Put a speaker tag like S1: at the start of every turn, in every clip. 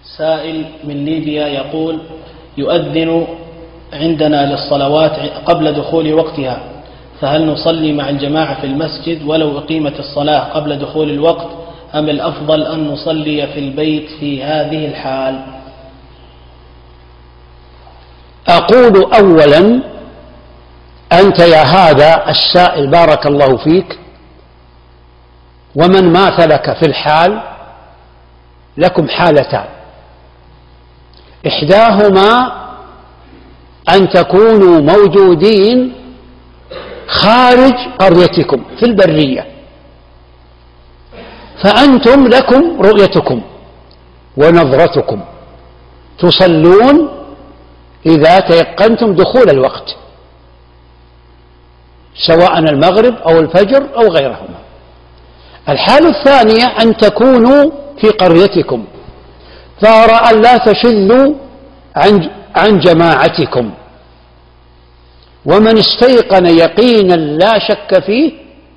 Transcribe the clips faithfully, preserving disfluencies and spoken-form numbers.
S1: سائل من ليبيا يقول: يؤذن عندنا للصلوات قبل دخول وقتها، فهل نصلي مع الجماعة في المسجد ولو أقيمت الصلاة قبل دخول الوقت، أم الأفضل أن نصلي في البيت في هذه الحال؟
S2: أقول أولا: أنت يا هذا السائل بارك الله فيك ومن ماثلك في الحال لكم حالتان، إحداهما أن تكونوا موجودين خارج قريتكم في البرية، فأنتم لكم رؤيتكم ونظرتكم، تصلون إذا تيقنتم دخول الوقت سواء المغرب أو الفجر أو غيرهما. الحالة الثانية أن تكونوا في قريتكم فأرى أن لا تشذوا عن عن جماعتكم، ومن استيقن يقينا لا شك فيه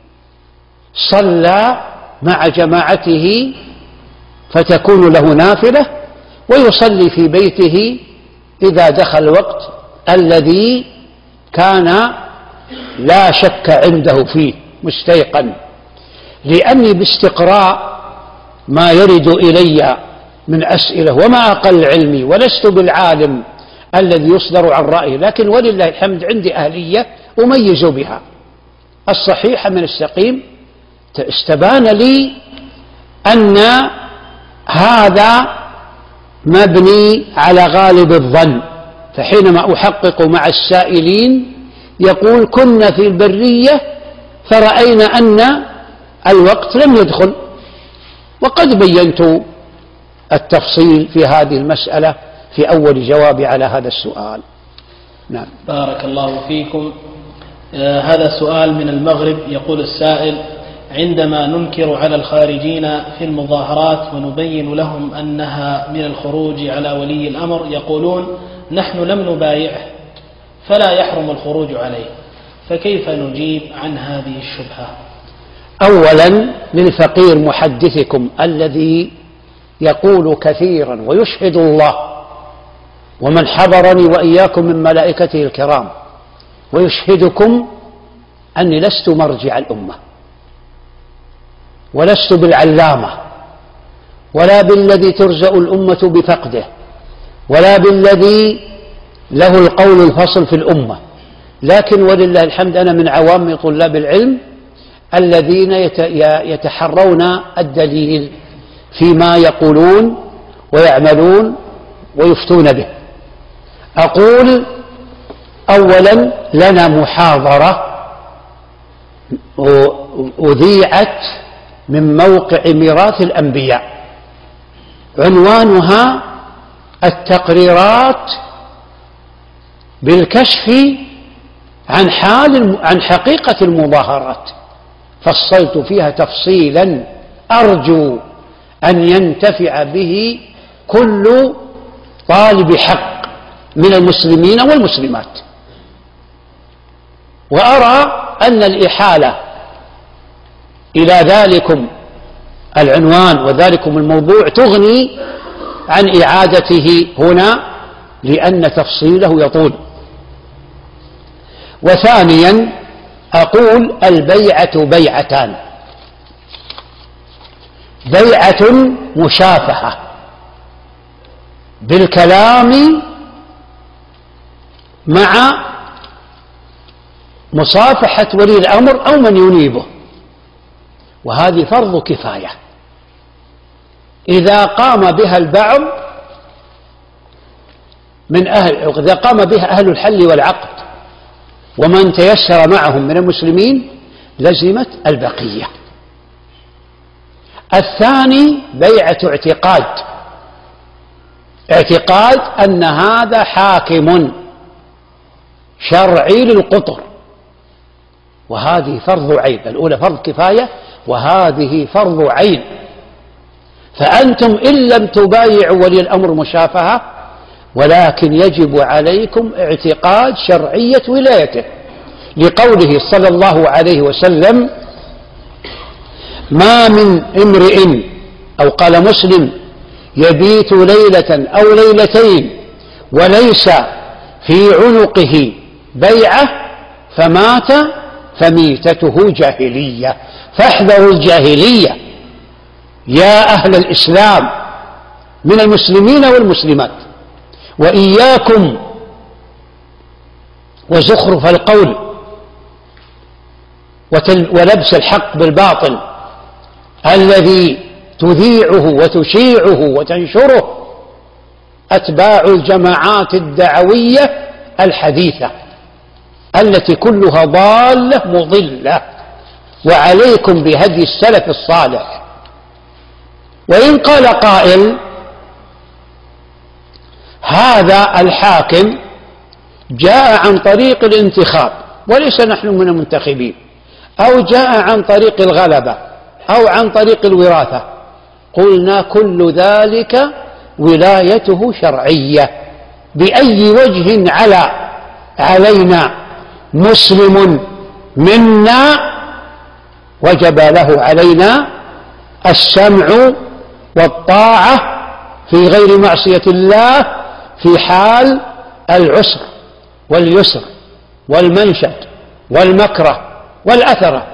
S2: صلى مع جماعته فتكون له نافلة، ويصلي في بيته إذا دخل الوقت الذي كان لا شك عنده فيه مستيقن. لأني باستقراء ما يرد إلي من أسئلة وما أقل علمي، ولست بالعالم الذي يصدر عن رأيه، لكن ولله الحمد عندي أهلية أميز بها الصحيح من السقيم. استبان لي أن هذا مبني على غالب الظن، فحينما أحقق مع السائلين يقول: كنا في البرية فرأينا أن الوقت لم يدخل، وقد بينت التفصيل في هذه المسألة في أول جوابي على هذا السؤال. نعم.
S1: بارك الله فيكم. آه هذا سؤال من المغرب، يقول السائل: عندما ننكر على الخارجين في المظاهرات ونبين لهم أنها من الخروج على ولي الأمر، يقولون: نحن لم نبايعه فلا يحرم الخروج عليه، فكيف نجيب عن هذه الشبهة؟
S2: أولا للفقير محدثكم الذي يقول كثيرا ويشهد الله ومن حضرني وإياكم من ملائكته الكرام ويشهدكم أني لست مرجع الأمة، ولست بالعلامة، ولا بالذي ترزأ الأمة بفقده، ولا بالذي له القول الفصل في الأمة، لكن ولله الحمد أنا من عوام طلاب العلم الذين يتحرون الدليل فيما يقولون ويعملون ويفتون به. أقول أولا: لنا محاضرة أذيعت من موقع ميراث الأنبياء عنوانها التقريرات بالكشف عن حال عن حقيقة المظاهرات، فصلت فيها تفصيلا أرجو أن ينتفع به كل طالب حق من المسلمين والمسلمات. وأرى أن الإحالة إلى ذلكم العنوان وذلكم الموضوع تغني عن إعادته هنا لأن تفصيله يطول. وثانيا أقول: البيعة بيعتان: بيعة مشافهة بالكلام مع مصافحة ولي الأمر أو من ينيبه، وهذه فرض كفاية. إذا قام بها البعض من أهل إذا قام بها أهل الحل والعقد ومن تيسر معهم من المسلمين لزمت البقية. الثاني بيعة اعتقاد، اعتقاد أن هذا حاكم شرعي للقطر، وهذه فرض عين. الأولى فرض كفاية وهذه فرض عين. فأنتم إن لم تبايعوا ولي الأمر مشافهة، ولكن يجب عليكم اعتقاد شرعية ولايته، لقوله صلى الله عليه وسلم: ما من امرئ، أو قال مسلم، يبيت ليلة أو ليلتين وليس في عنقه بيعة فمات فميتته جاهلية. فاحذروا الجاهلية يا أهل الإسلام من المسلمين والمسلمات، وإياكم وزخرف القول ولبس الحق بالباطل الذي تذيعه وتشيعه وتنشره أتباع الجماعات الدعوية الحديثة التي كلها ضالة مضلة. وعليكم بهدي السلف الصالح. وإن قال قائل هذا الحاكم جاء عن طريق الانتخاب وليس نحن من المنتخبين، أو جاء عن طريق الغلبة أو عن طريق الوراثة، قلنا كل ذلك ولايته شرعية. بأي وجه على علينا مسلم منا وجب له علينا السمع والطاعة في غير معصية الله في حال العسر واليسر والمنشد والمكره والأثرة.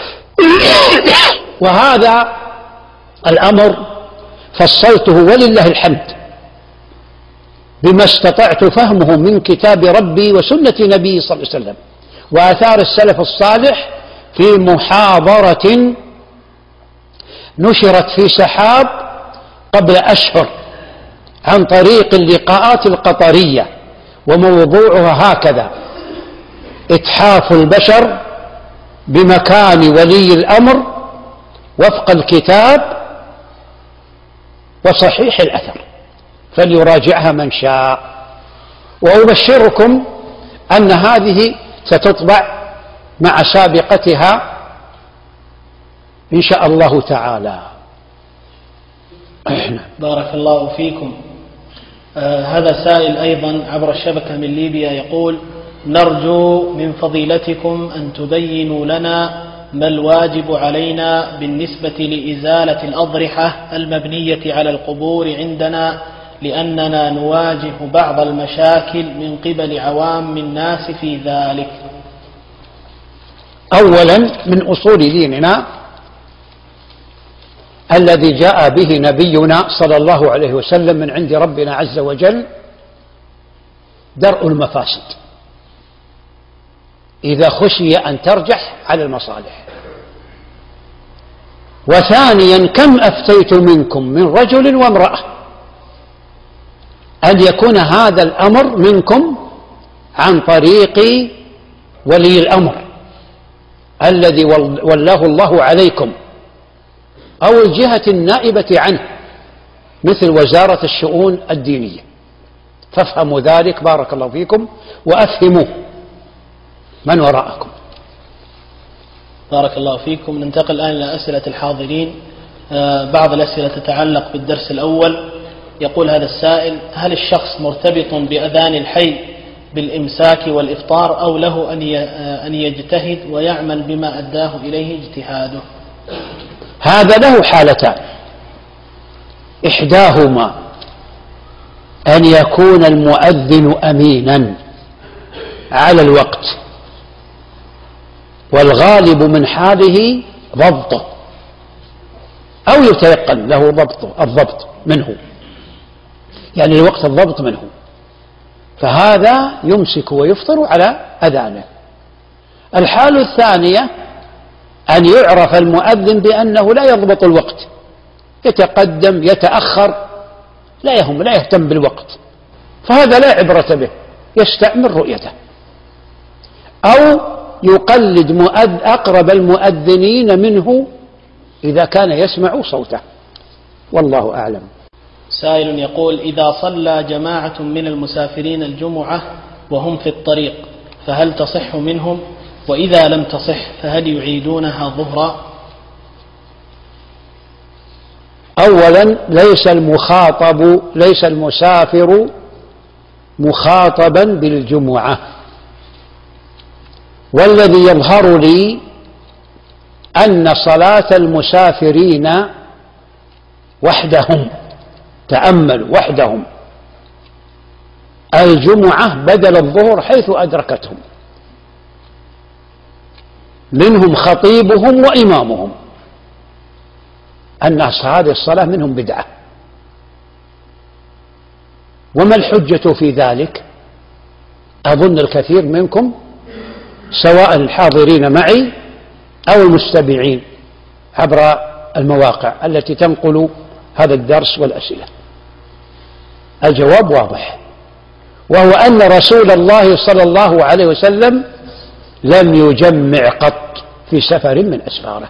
S2: وهذا الأمر فصلته ولله الحمد بما استطعت فهمه من كتاب ربي وسنة نبي صلى الله عليه وسلم وآثار السلف الصالح في محاضرة نشرت في سحاب قبل أشهر عن طريق اللقاءات القطرية، وموضوعها هكذا: إتحاف البشر بمكان ولي الأمر وفق الكتاب وصحيح الأثر، فليراجعها من شاء. وأبشركم أن هذه ستطبع مع سابقتها إن شاء الله تعالى.
S1: بارك الله فيكم. آه هذا سائل أيضا عبر الشبكة من ليبيا يقول: نرجو من فضيلتكم أن تبينوا لنا ما الواجب علينا بالنسبة لإزالة الأضرحة المبنية على القبور عندنا، لأننا نواجه بعض المشاكل من قبل عوام الناس في ذلك.
S2: أولا من أصول ديننا الذي جاء به نبينا صلى الله عليه وسلم من عند ربنا عز وجل درء المفاسد إذا خشي أن ترجح على المصالح. وثانيا كم أفتيت منكم من رجل وامرأة أن يكون هذا الأمر منكم عن طريق ولي الأمر الذي ولاه الله عليكم أو الجهة النائبة عنه مثل وزارة الشؤون الدينية. فافهموا ذلك بارك الله فيكم وأفهموا من وراءكم.
S1: بارك الله فيكم. ننتقل الآن إلى أسئلة الحاضرين. آه بعض الأسئلة تتعلق بالدرس الأول. يقول هذا السائل: هل الشخص مرتبط بأذان الحي بالإمساك والإفطار، أو له أن يجتهد ويعمل بما أداه إليه اجتهاده؟
S2: هذا له حالتان: إحداهما أن يكون المؤذن أمينا على الوقت، والغالب من حاله ضبطه، أو يتيقن له ضبطه الضبط منه، يعني الوقت الضبط منه، فهذا يمسك ويفطر على أذانه. الحالة الثانية أن يعرف المؤذن بأنه لا يضبط الوقت، يتقدم يتأخر، لا يهم لا يهتم بالوقت، فهذا لا عبرة به، يستعمل رؤيته، أو يقلد مؤذ أقرب المؤذنين منه إذا كان يسمع صوته، والله أعلم.
S1: سائل يقول: إذا صلى جماعة من المسافرين الجمعة وهم في الطريق فهل تصح منهم؟ وإذا لم تصح فهل يعيدونها ظهرا؟
S2: أولا ليس المخاطب ليس المسافر مخاطبا بالجمعة، والذي يظهر لي أن صلاة المسافرين وحدهم تأملوا وحدهم الجمعة بدل الظهر حيث أدركتهم، منهم خطيبهم وإمامهم، أن هذه الصلاة منهم بدعة. وما الحجة في ذلك؟ أظن الكثير منكم سواء الحاضرين معي أو المستمعين عبر المواقع التي تنقل هذا الدرس والأسئلة، الجواب واضح، وهو أن رسول الله صلى الله عليه وسلم لم يجمع قط في سفر من أسفاره.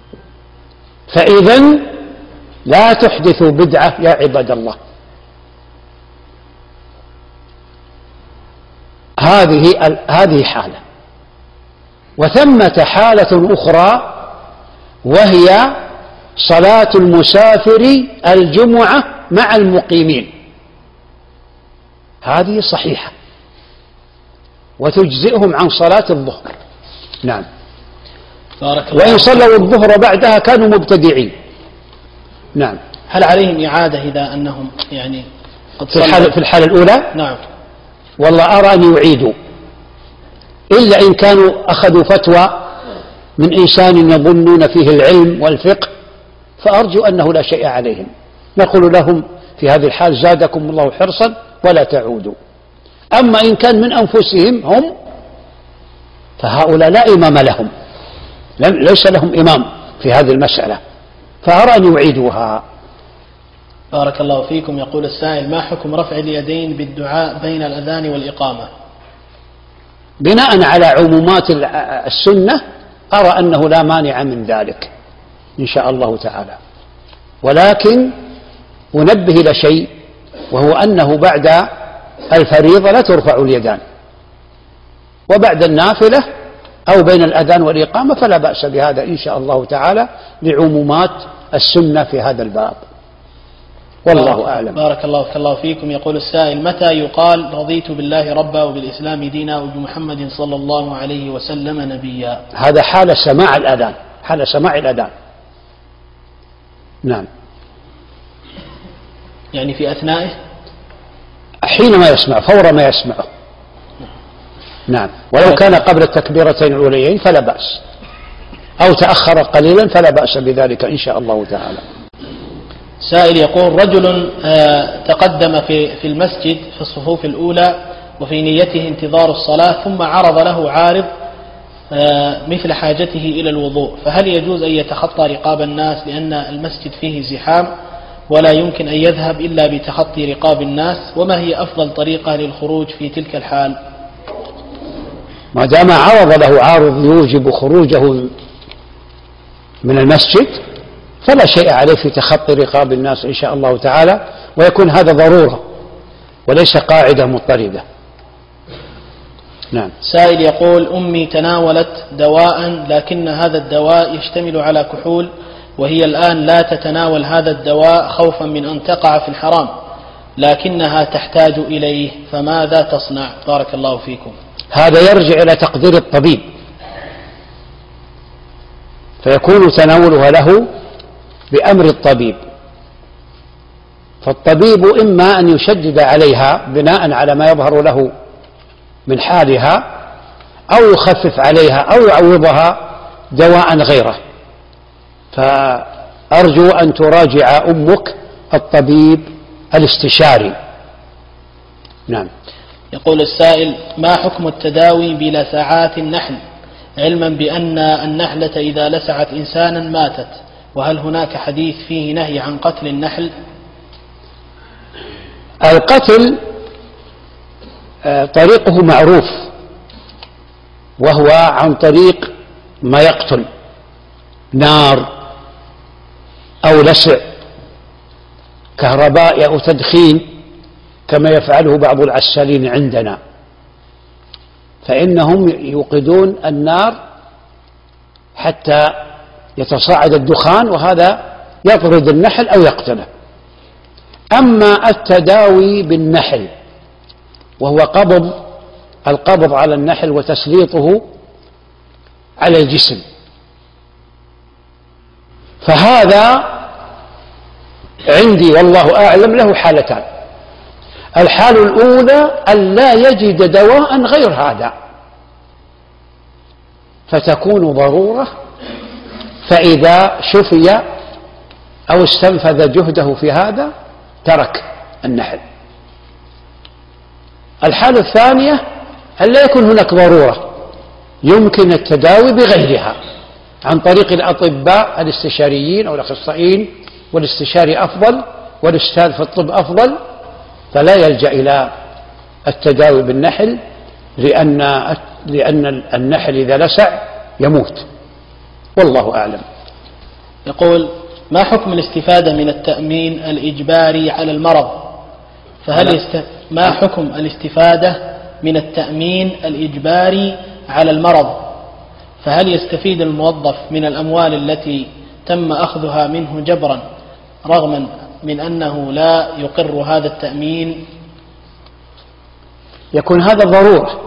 S2: فإذن لا تحدثوا بدعة يا عباد الله. هذه هذه حالة، وثمة حالة أخرى وهي صلاة المسافر الجمعة مع المقيمين، هذه صحيحة وتجزئهم عن صلاة الظهر. نعم، وإن صلوا الظهر بعدها كانوا مبتدعين. نعم.
S1: هل عليهم إعادة إذا أنهم يعني قد
S2: في الحالة, في الحالة الأولى؟
S1: نعم.
S2: والله أرى أن يعيدوا، إلا إن كانوا أخذوا فتوى من إنسان يظنون فيه العلم والفقه، فأرجو أنه لا شيء عليهم، نقول لهم في هذه الحال زادكم الله حرصا ولا تعودوا. أما إن كان من أنفسهم هم فهؤلاء لا إمام لهم، ليس لهم إمام في هذه المسألة، فأرى أن يعيدوها.
S1: بارك الله فيكم. يقول السائل: ما حكم رفع اليدين بالدعاء بين الأذان والإقامة؟
S2: بناء على عمومات السنة أرى أنه لا مانع من ذلك إن شاء الله تعالى، ولكن أنبه إلى شيء، وهو أنه بعد الفريضة لا ترفع اليدان، وبعد النافلة أو بين الأذان والإقامة فلا بأس بهذا إن شاء الله تعالى لعمومات السنة في هذا الباب، والله أعلم.
S1: بارك الله فيك الله فيكم. يقول السائل: متى يقال رضيت بالله ربا وبالإسلام دينا وبمحمد صلى الله عليه وسلم نبيا؟
S2: هذا حال سماع الأذان، حال سماع الأذان. نعم،
S1: يعني في أثنائه،
S2: حينما يسمع، فور ما يسمعه. نعم، ولو كان قبل التكبيرتين الأوليين فلا بأس، أو تأخر قليلا فلا بأس بذلك إن شاء الله تعالى.
S1: سائل يقول: رجل تقدم في في المسجد في الصفوف الأولى وفي نيته انتظار الصلاة، ثم عرض له عارض مثل حاجته إلى الوضوء، فهل يجوز أن يتخطى رقاب الناس لأن المسجد فيه زحام ولا يمكن أن يذهب إلا بتخطي رقاب الناس؟ وما هي أفضل طريقة للخروج في تلك الحال؟
S2: ما دام عرض له عارض يوجب خروجه من المسجد فلا شيء عليه في تخطي رقاب الناس إن شاء الله تعالى، ويكون هذا ضرورة وليس قاعدة مضطردة. نعم.
S1: سائل يقول: أمي تناولت دواء لكن هذا الدواء يشتمل على كحول، وهي الآن لا تتناول هذا الدواء خوفا من أن تقع في الحرام، لكنها تحتاج إليه، فماذا تصنع؟ بارك الله فيكم.
S2: هذا يرجع إلى تقدير الطبيب، فيكون تناولها له بأمر الطبيب، فالطبيب إما أن يشدد عليها بناء على ما يظهر له من حالها، أو يخفف عليها أو يعوضها دواء غيره، فأرجو أن تراجع أمك الطبيب الاستشاري. نعم.
S1: يقول السائل: ما حكم التداوي بلسعات النحل، علما بأن النحلة إذا لسعت إنسانا ماتت، وهل هناك حديث فيه نهي عن قتل النحل؟
S2: القتل طريقه معروف، وهو عن طريق ما يقتل، نار أو لسع كهرباء أو تدخين كما يفعله بعض العسالين عندنا، فإنهم يوقدون النار حتى يتصاعد الدخان، وهذا يطرد النحل أو يقتله. أما التداوي بالنحل وهو قبض القبض على النحل وتسليطه على الجسم، فهذا عندي والله أعلم له حالتان. الحالة الأولى أن لا يجد دواء غير هذا فتكون ضرورة، فإذا شفي أو استنفذ جهده في هذا ترك النحل. الحالة الثانية أن لا يكون هناك ضرورة، يمكن التداوي بغيرها عن طريق الأطباء الاستشاريين أو الأخصائيين، والاستشاري أفضل والأستاذ في الطب أفضل، فلا يلجأ إلى التداوي بالنحل، لأن لأن النحل إذا لسع يموت، والله أعلم.
S1: يقول: ما حكم الاستفادة من التأمين الإجباري على المرض؟ فهل يست... ما حكم الاستفادة من التأمين الإجباري على المرض؟ فهل يستفيد الموظف من الأموال التي تم أخذها منه جبرا رغما من أنه لا يقر هذا التأمين؟
S2: يكون هذا ضرورة،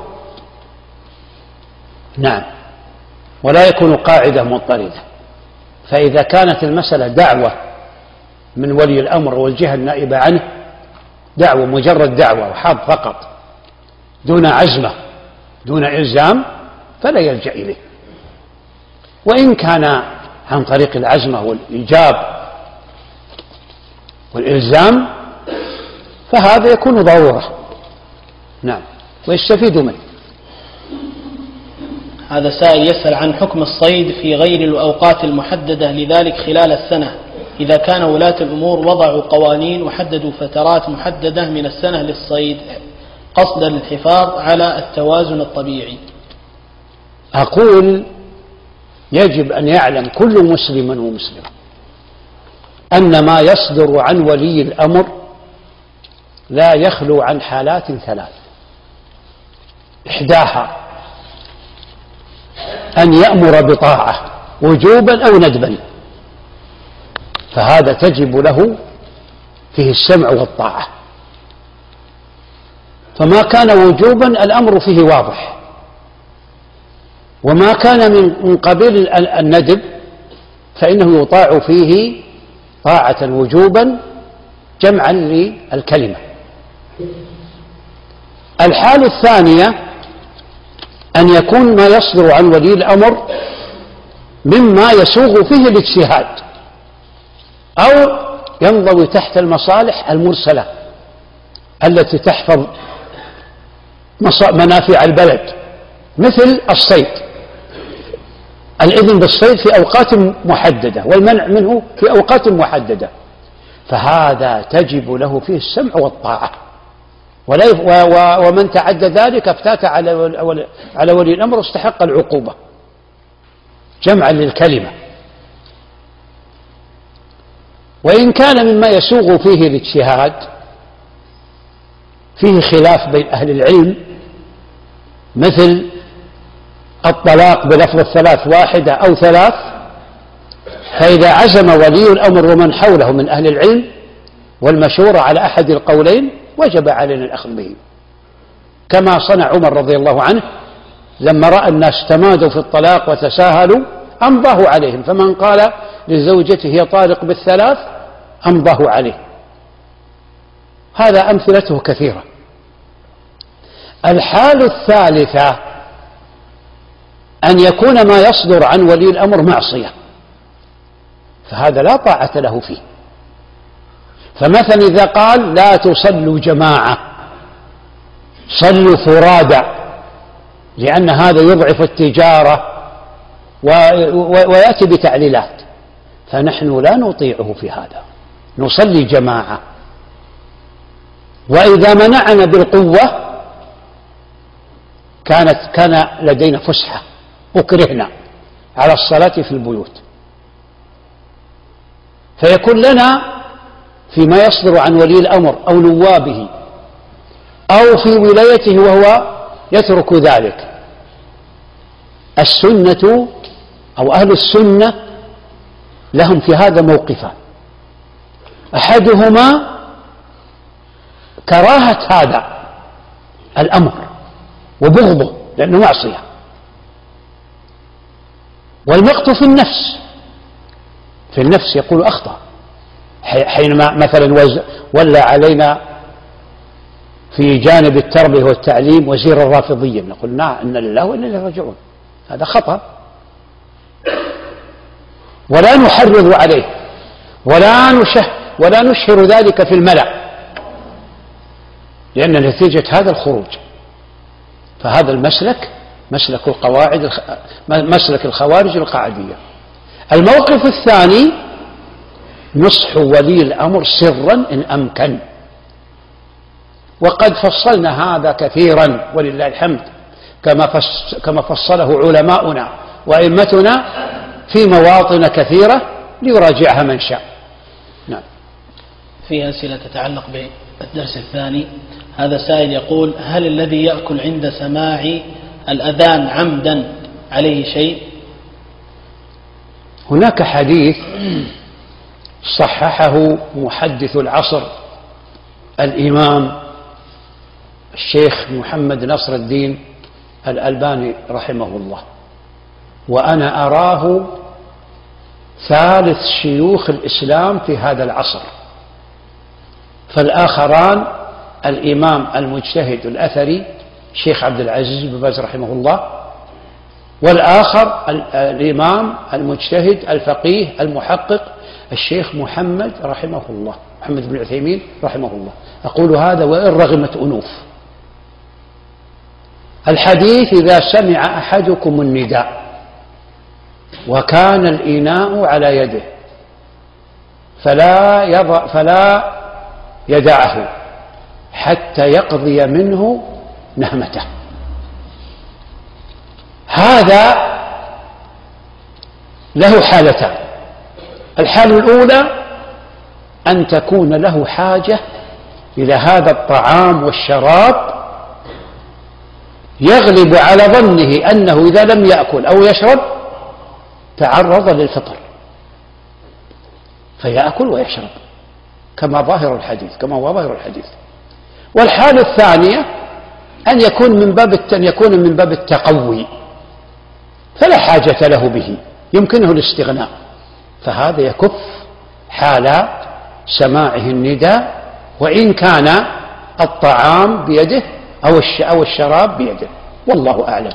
S2: نعم، ولا يكون قاعدة مضطردة. فإذا كانت المسألة دعوة من ولي الأمر والجهة النائبة عنه، دعوة مجرد دعوة وحظ فقط دون عزمة دون إلزام، فلا يلجأ إليه. وإن كان عن طريق العزمة والإيجاب والإلزام فهذا يكون ضرورة، نعم، ويستفيد منه.
S1: هذا سائل يسأل عن حكم الصيد في غير الأوقات المحددة لذلك خلال السنة، إذا كان ولاة الأمور وضعوا قوانين وحددوا فترات محددة من السنة للصيد قصدا للحفاظ على التوازن الطبيعي.
S2: أقول: يجب أن يعلم كل مسلم ومسلم أن ما يصدر عن ولي الأمر لا يخلو عن حالات ثلاث: إحداها أن يأمر بطاعة وجوبا أو ندبا، فهذا تجب له فيه السمع والطاعة، فما كان وجوبا الأمر فيه واضح، وما كان من قبيل الندب فإنه يطاع فيه طاعة وجوبا جمعا للكلمة. الحالة الثانية أن يكون ما يصدر عن ولي الأمر مما يسوغ فيه الاجتهاد أو ينضوي تحت المصالح المرسلة التي تحفظ منافع البلد، مثل الصيد، الإذن بالصيد في أوقات محددة والمنع منه في أوقات محددة، فهذا تجب له فيه السمع والطاعة، ومن تعدى ذلك افتات على ولي الأمر واستحق العقوبة جمعا للكلمة. وإن كان مما يسوغ فيه الاجتهاد فيه خلاف بين أهل العلم، مثل الطلاق بلفظ الثلاث واحدة أو ثلاث، فإذا عزم ولي الأمر ومن حوله من أهل العلم والمشورة على أحد القولين وجب علينا الأخذ به، كما صنع عمر رضي الله عنه لما رأى الناس تمادوا في الطلاق وتساهلوا أمضاه عليهم، فمن قال لزوجته هي طالق بالثلاث أمضاه عليه. هذا أمثلته كثيرة. الحالة الثالثة أن يكون ما يصدر عن ولي الأمر معصية، فهذا لا طاعة له فيه. فمثلا إذا قال: لا تصلوا جماعة، صلوا فرادى، لأن هذا يضعف التجارة ويأتي بتعليلات، فنحن لا نطيعه في هذا، نصلي جماعة. وإذا منعنا بالقوة كانت كان لدينا فسحة، أكرهنا على الصلاة في البيوت، فيكون لنا فيما يصدر عن ولي الأمر أو نوابه أو في ولايته وهو يترك ذلك السنة أو أهل السنة لهم في هذا موقفان: أحدهما كراهة هذا الأمر وبغضه لأنه معصية، والمقت في النفس، في النفس يقول أخطأ، حينما مثلا ولى علينا في جانب التربية والتعليم وزير الرافضية نقول نعم إن لله وإنا إليه راجعون، هذا خطأ، ولا نحرض عليه ولا نشه ولا نشهر ذلك في الملأ، لأن نتيجة هذا الخروج. فهذا المسلك مسلك القواعد مسلك الخوارج القاعدية. الموقف الثاني نصح ولي الأمر سرا إن أمكن، وقد فصلنا هذا كثيرا ولله الحمد كما كما فصله علماؤنا وأئمتنا في مواطن كثيرة ليراجعها من شاء. نعم.
S1: في أسئلة تتعلق بالدرس الثاني. هذا سائل يقول: هل الذي يأكل عند سماع الأذان عمدا عليه شيء؟
S2: هناك حديث صححه محدث العصر الإمام الشيخ محمد نصر الدين الألباني رحمه الله، وأنا أراه ثالث شيوخ الإسلام في هذا العصر، فالآخران الإمام المجتهد الأثري الشيخ عبد العزيز بن باز رحمه الله، والآخر الإمام المجتهد الفقيه المحقق الشيخ محمد رحمه الله محمد بن عثيمين رحمه الله. أقول هذا وإن رغمت أنوف. الحديث: إذا سمع أحدكم النداء وكان الإناء على يده فلا يضع فلا يدعه حتى يقضي منه نهمته. هذا له حالتان: الحالة الأولى أن تكون له حاجة إلى هذا الطعام والشراب يغلب على ظنه أنه إذا لم يأكل أو يشرب تعرض للفطر فيأكل ويشرب كما ظاهر الحديث كما هو ظاهر الحديث. والحالة الثانية أن يكون من باب أن يكون من باب التقوي فلا حاجة له به، يمكنه الاستغناء، فهذا يكف حال سماعه النداء وإن كان الطعام بيده أو الشراب بيده، والله أعلم.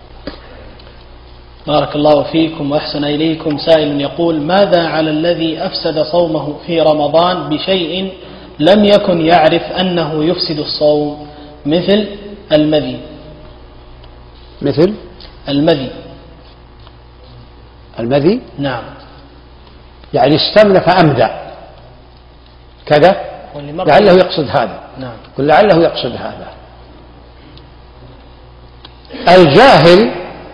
S1: بارك الله فيكم وأحسن إليكم. سائل يقول: ماذا على الذي أفسد صومه في رمضان بشيء لم يكن يعرف أنه يفسد الصوم، مثل المذي؟
S2: مثل
S1: المذي
S2: المذي
S1: نعم،
S2: يعني استمنى فأمذى كذا، لعله يقصد هذا.
S1: نعم.
S2: قل لعله يقصد هذا. الجاهل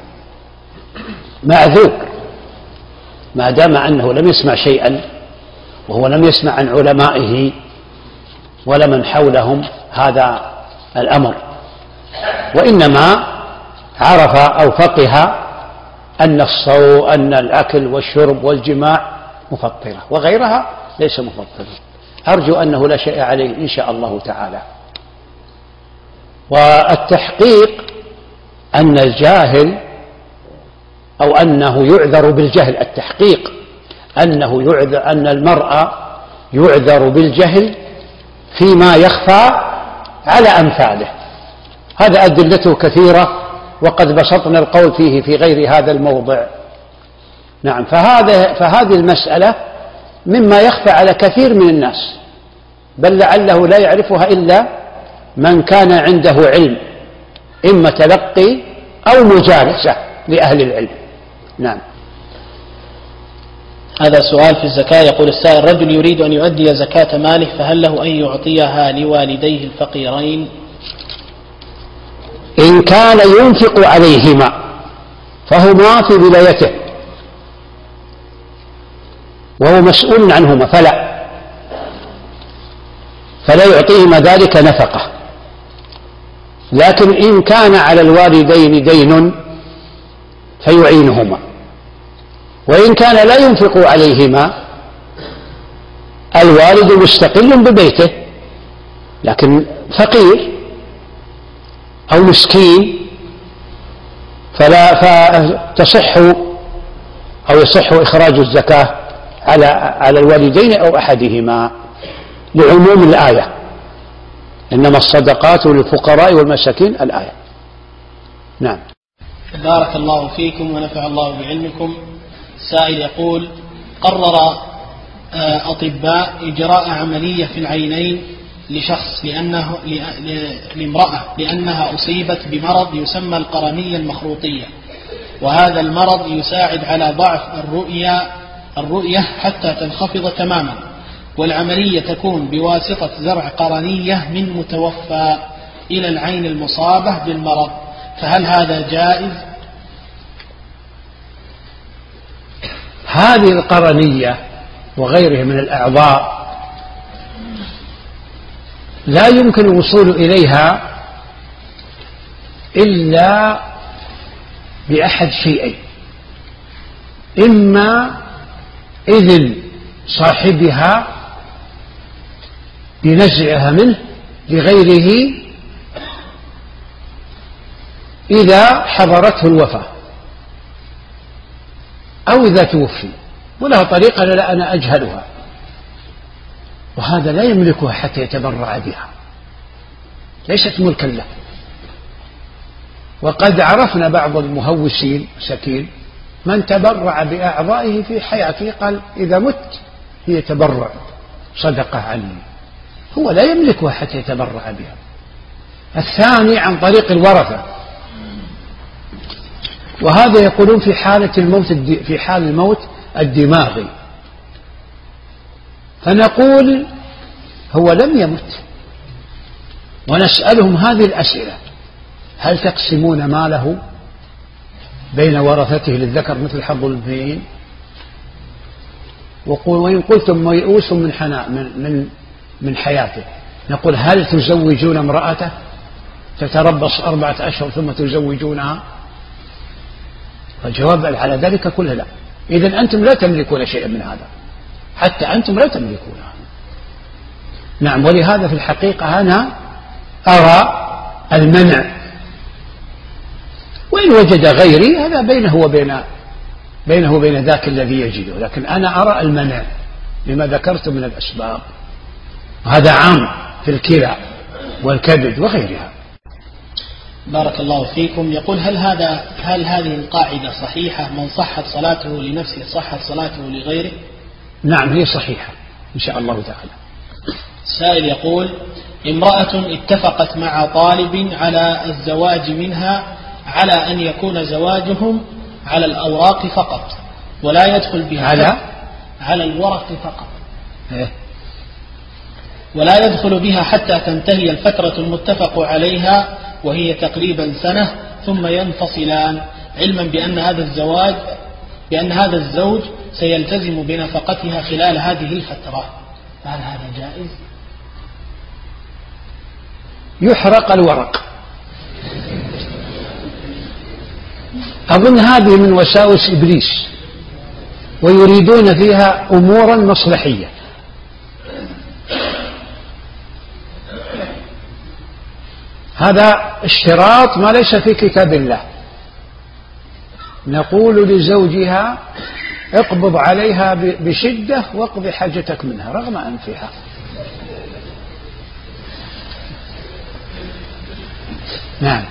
S2: معذور ما دام أنه لم يسمع شيئا، وهو لم يسمع عن علمائه ولا من حولهم هذا الأمر، وإنما عرف أو فقه أن الصو أن الأكل والشرب والجماع مفطرة وغيرها ليس مفطرة. أرجو أنه لا شيء عليه إن شاء الله تعالى. والتحقيق أن الجاهل أو أنه يعذر بالجهل، التحقيق أنه يعذر أن المرأة يعذر بالجهل فيما يخفى على أمثاله، هذا أدلته كثيرة وقد بسطنا القول فيه في غير هذا الموضع. نعم. فهذا فهذه المسألة مما يخفى على كثير من الناس، بل لعله لا يعرفها إلا من كان عنده علم، إما تلقي أو مجالسة لأهل العلم. نعم.
S1: هذا سؤال في الزكاة. يقول السائل: رجل يريد أن يؤدي زكاة ماله، فهل له أن يعطيها لوالديه الفقيرين؟
S2: إن كان ينفق عليهما فهما في ولايته وهو مسؤول عنهما فلا فلا يعطيهما ذلك نفقة. لكن إن كان على الوالدين دين فيعينهما، وإن كان لا ينفق عليهما، الوالد مستقل ببيته لكن فقير أو مسكين، فلا فتصح أو يصح إخراج الزكاة على على الوالدين أو أحدهما لعموم الآية، إنما الصدقات للفقراء والمساكين الآية. نعم.
S1: بارك الله فيكم ونفع الله بعلمكم. سائل يقول: قرر أطباء إجراء عملية في العينين لشخص لأنه لامرأة لأنها أصيبت بمرض يسمى القرنية المخروطية، وهذا المرض يساعد على ضعف الرؤية الرؤية حتى تنخفض تماما، والعملية تكون بواسطة زرع قرنية من متوفى إلى العين المصابة بالمرض، فهل هذا جائز؟
S2: هذه القرنية وغيرها من الأعضاء لا يمكن الوصول إليها إلا بأحد شيئين: إما إذن صاحبها بنزعها منه لغيره إذا حضرته الوفاة أو إذا توفي، ولها طريقة لا أنا أجهلها، وهذا لا يملكها حتى يتبرع بها، ليست ملكا له. وقد عرفنا بعض المهوسين مساكين من تبرع بأعضائه في حياته، قال إذا مت هي تبرع صدقة عني، هو لا يملكها حتى يتبرع بها. الثاني عن طريق الورثة، وهذا يقولون في حالة الموت في حال الموت الدماغي، فنقول هو لم يمت ونسألهم هذه الأسئلة: هل تقسمون ماله بين ورثته للذكر مثل حظ الأنثيين؟ وإن قلتم ميؤوس من حناء من من من حياته، نقول هل تزوجون امرأته تتربص أربعة أشهر ثم تزوجونها؟ فالجواب على ذلك كله لا. إذن أنتم لا تملكون شيئا من هذا، حتى أنتم لا تملكونها. نعم. ولهذا في الحقيقة أنا أرى المنع، وإن وجد غيري هذا بينه وبين بينه وبين ذاك الذي يجده، لكن أنا أرى المنع لما ذكرت من الأسباب، هذا عام في الكلى والكبد وغيرها.
S1: بارك الله فيكم. يقول: هل هذا هل هذه القاعدة صحيحة؟ من صحت صلاته لنفسه صحت صلاته لغيره؟
S2: نعم، هي صحيحة إن شاء الله تعالى.
S1: السائل يقول: امرأة اتفقت مع طالب على الزواج منها على أن يكون زواجهم على الأوراق فقط، ولا يدخل بها
S2: على
S1: على الورق فقط
S2: إيه؟
S1: ولا يدخل بها حتى تنتهي الفترة المتفق عليها، وهي تقريبا سنة، ثم ينفصلان، علما بأن هذا الزواج بأن هذا الزوج سيلتزم بنفقتها خلال هذه الفترة، فهل هذا جائز؟
S2: يحرق الورق. أظن هذه من وساوس إبليس، ويريدون فيها أمورا مصلحية. هذا اشتراط ما ليس في كتاب الله. نقول لزوجها: اقبض عليها بشدة واقض حاجتك منها رغم أنفها. نعم.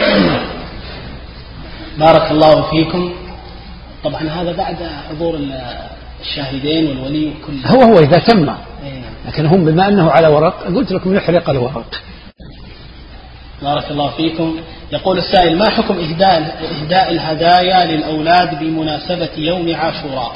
S1: بارك الله فيكم. طبعا هذا بعد حضور الشاهدين والولي وكل
S2: هو هو إذا تم، لكن هم بما أنه على ورق قلت لكم يحرق الورق.
S1: بارك الله فيكم. يقول السائل: ما حكم إهداء إهداء الهدايا للأولاد بمناسبة يوم عاشوراء؟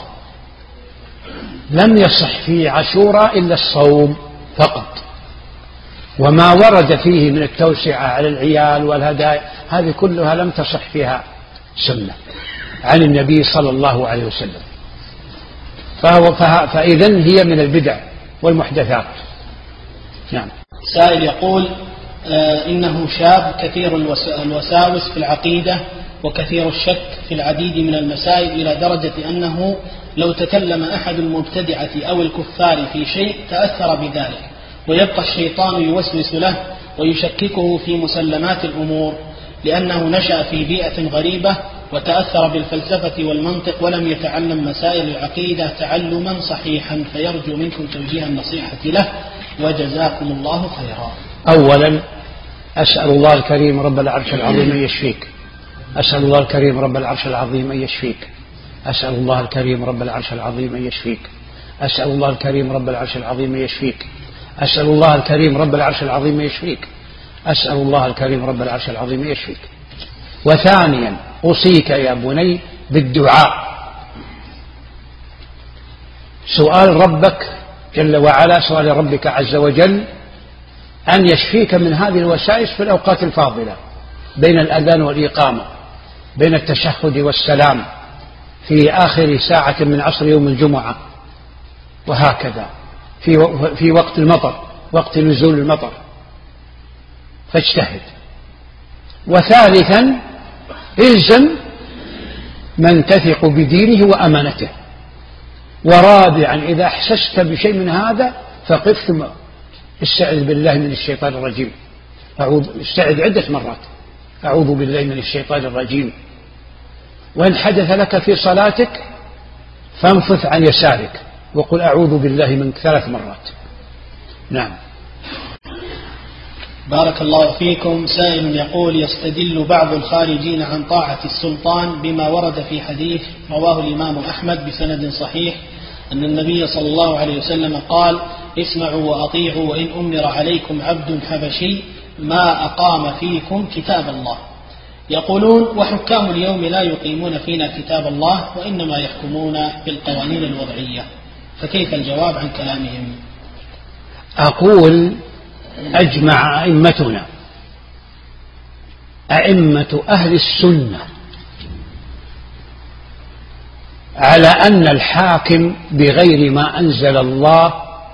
S2: لم يصح في عاشوراء إلا الصوم فقط، وما ورد فيه من التوسعة على العيال والهدايا هذه كلها لم تصح فيها سنة عن النبي صلى الله عليه وسلم، فهو فإذن هي من البدع والمحدثات. نعم.
S1: سائل يقول: آه إنه شاب كثير الوساوس في العقيدة وكثير الشك في العديد من المسائل، إلى درجة أنه لو تكلم أحد المبتدعة أو الكفار في شيء تأثر بذلك، ويبقى الشيطان يوسوس له ويشككه في مسلمات الأمور، لأنه نشأ في بيئة غريبة وتأثر بالفلسفة والمنطق ولم يتعلم مسائل العقيدة تعلما صحيحا، فيرجو منكم توجيه النصيحة له، وجزاكم الله خيرا.
S2: أولا أسأل الله الكريم رب العرش العظيم أن يشفيك، أسأل الله الكريم رب العرش العظيم أن يشفيك، أسأل الله الكريم رب العرش العظيم أن يشفيك، أسأل الله الكريم رب العرش العظيم أن يشفيك، أسأل الله الكريم رب العرش العظيم أن يشفيك، أسأل الله الكريم رب العرش العظيم أن يشفيك. وثانيا أوصيك يا بني بالدعاء، سؤال ربك جل وعلا، سؤال ربك عز وجل أن يشفيك من هذه الوسائس في الأوقات الفاضلة، بين الأذان والإقامة، بين التشهد والسلام، في آخر ساعة من عصر يوم الجمعة، وهكذا في في وقت المطر، وقت نزول المطر، فاجتهد. وثالثا الزم من تثق بدينه وأمانته. ورابعا إذا أحسست بشيء من هذا فقف ثم استعذ بالله من الشيطان الرجيم، أعوذ استعذ عدة مرات، أعوذ بالله من الشيطان الرجيم. وإن حدث لك في صلاتك فانفث عن يسارك وقل أعوذ بالله منك ثلاث مرات. نعم.
S1: بارك الله فيكم. سائل يقول: يستدل بعض الخارجين عن طاعة السلطان بما ورد في حديث رواه الإمام أحمد بسند صحيح أن النبي صلى الله عليه وسلم قال: اسمعوا وأطيعوا وإن أمر عليكم عبد حبشي ما أقام فيكم كتاب الله. يقولون: وحكام اليوم لا يقيمون فينا كتاب الله وإنما يحكمون بالقوانين الوضعية، فكيف الجواب عن كلامهم؟
S2: أقول: أجمع أئمتنا، أئمة أهل السنة، على أن الحاكم بغير ما أنزل الله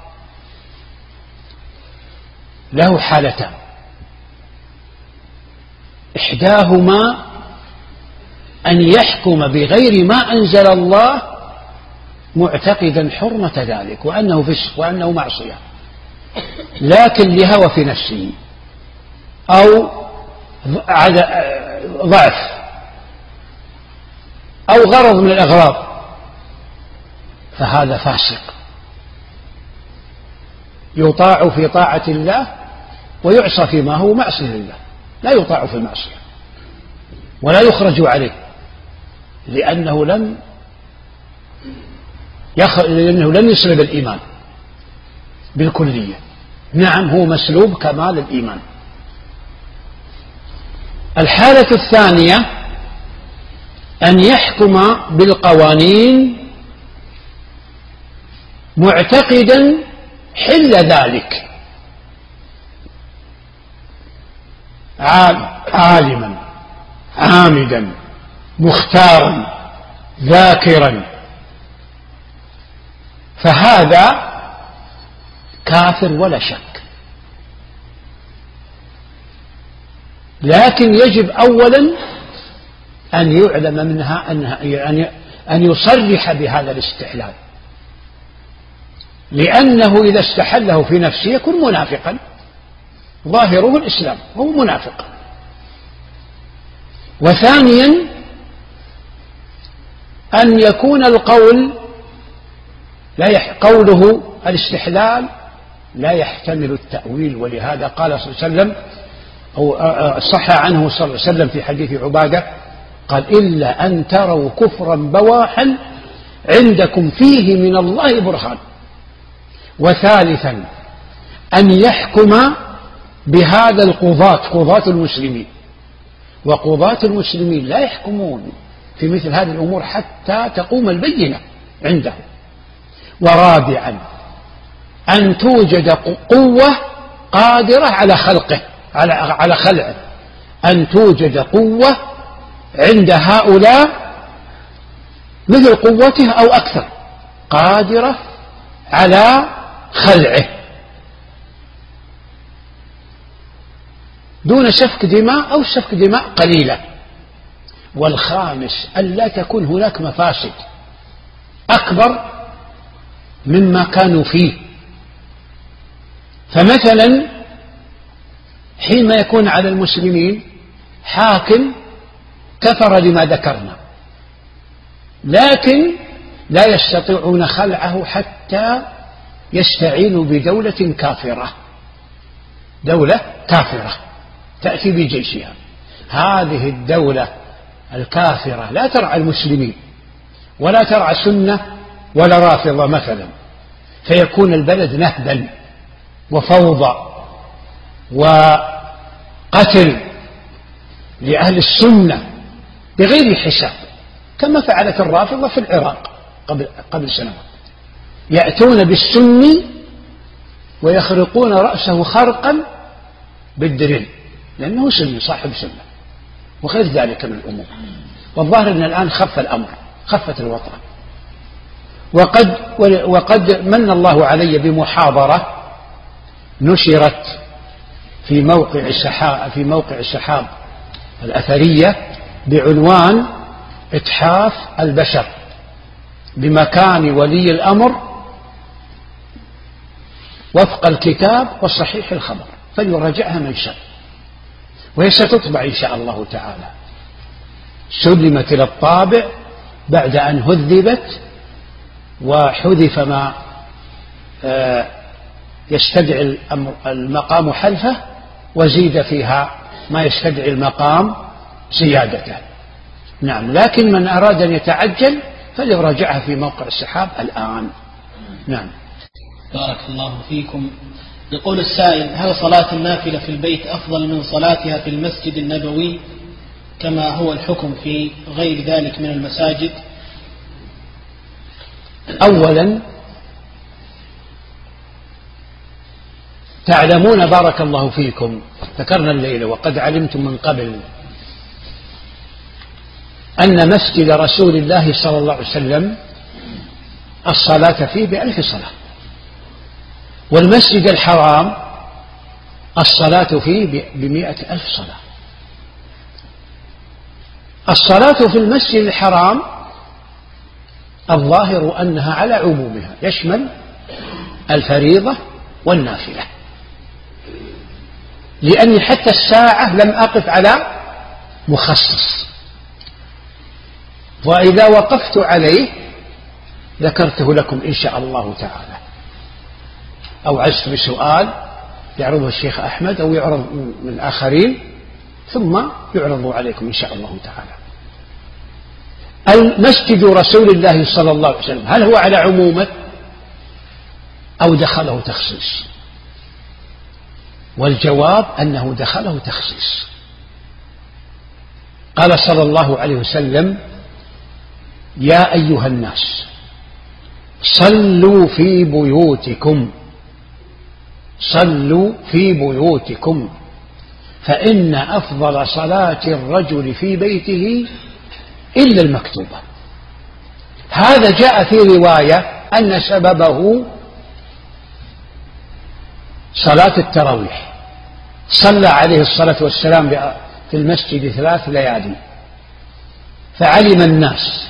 S2: له حالتان: إحداهما أن يحكم بغير ما أنزل الله معتقدا حرمة ذلك وأنه فسق وأنه معصية، لكن لهوى في نفسه أو ضعف أو غرض من الأغراض، فهذا فاسق يطاع في طاعة الله ويعصى فيما هو معصية لله، لا يطاع في المعصية ولا يخرج عليه، لأنه لم يخ... لأنه لم يسلب الإيمان بالكلية. نعم، هو مسلوب كمال الإيمان. الحالة الثانية أن يحكم بالقوانين معتقدا حل ذلك، عالما عامدا مختارا ذاكرا، فهذا كافر ولا شك. لكن يجب أولا أن يعلم منها أنها أن يصرح بهذا الاستحلال، لأنه إذا استحله في نفسه يكون منافقا، ظاهره الإسلام هو منافق. وثانيا أن يكون القول لا يح... قوله الاستحلال لا يحتمل التأويل، ولهذا قال صلى الله عليه وسلم أو صح عنه صلى الله عليه وسلم في حديث عبادة قال: إلا أن تروا كفرا بواحا عندكم فيه من الله برهان. وثالثا أن يحكم بهذا القضاة، قضاة المسلمين، وقضاة المسلمين لا يحكمون في مثل هذه الأمور حتى تقوم البينة عنده. ورابعا أن توجد قوة قادرة على خلقه على على خلعه، أن توجد قوة عند هؤلاء مثل قوته أو أكثر قادرة على خلعه دون سفك دماء أو سفك دماء قليلة. والخامس أن لا تكون هناك مفاسد أكبر مما كانوا فيه. فمثلا حينما يكون على المسلمين حاكم كفر لما ذكرنا، لكن لا يستطيعون خلعه حتى يستعينوا بدولة كافرة، دولة كافرة تأتي بجيشها. هذه الدولة الكافرة لا ترعى المسلمين ولا ترعى سنة ولا رافضة مثلا، فيكون البلد نهبا وفوضى وقتل لأهل السنة بغير حساب، كما فعلت الرافضة في العراق قبل, قبل سنوات، يأتون بالسني ويخرقون رأسه خرقا بالدرين لأنه سني صاحب سنة وغير ذلك من الأمور. والظاهر أن الآن خف الأمر، خفت الوطن. وقد, وقد من الله علي بمحاضرة نشرت في موقع السحاب في موقع السحاب الأثرية بعنوان إتحاف البشر بمكان ولي الأمر وفق الكتاب والصحيح الخبر، فليراجعها من شاء، وهي ستطبع إن شاء الله تعالى. سلمت إلى الطابع بعد أن هذبت وحذف ما يستدعي المقام حذفه وزيد فيها ما يستدعي المقام زيادته. نعم، لكن من أراد أن يتعجل فليراجعها في موقع السحاب الآن. نعم.
S1: بارك الله فيكم. يقول السائل: هل صلاة النافلة في البيت أفضل من صلاتها في المسجد النبوي كما هو الحكم في غير ذلك من المساجد؟
S2: أولا تعلمون بارك الله فيكم، ذكرنا الليلة وقد علمتم من قبل أن مسجد رسول الله صلى الله عليه وسلم الصلاة فيه بألف صلاة، والمسجد الحرام الصلاة فيه بمئة ألف صلاة. الصلاة في المسجد الحرام الظاهر أنها على عمومها، يشمل الفريضة والنافلة، لأني حتى الساعة لم أقف على مخصص، وإذا وقفت عليه ذكرته لكم إن شاء الله تعالى، أو عزت بسؤال يعرضه الشيخ أحمد أو يعرض من آخرين ثم يعرض عليكم إن شاء الله تعالى. المسجد رسول الله صلى الله عليه وسلم هل هو على عمومه أو دخله تخصيص؟ والجواب أنه دخله تخصيص. قال صلى الله عليه وسلم: يا أيها الناس صلوا في بيوتكم صلوا في بيوتكم فإن أفضل صلاة الرجل في بيته إلا المكتوبة. هذا جاء في رواية أن سببه صلاة التراويح، صلى عليه الصلاة والسلام في المسجد ثلاث ليالي فعلم الناس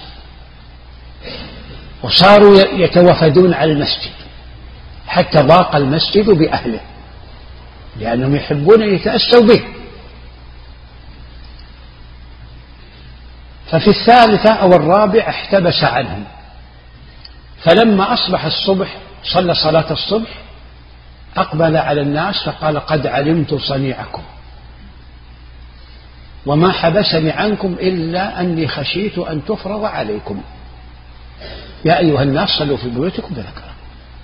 S2: وصاروا يتوافدون على المسجد حتى ضاق المسجد بأهله لأنهم يحبون أن يتأسوا به. ففي الثالثة أو الرابعة احتبس عنهم، فلما أصبح الصبح صلى صلاة الصبح أقبل على الناس فقال: قد علمت صنيعكم وما حبسني عنكم إلا أني خشيت أن تفرض عليكم. يا أيها الناس صلوا في بيوتكم بذكر.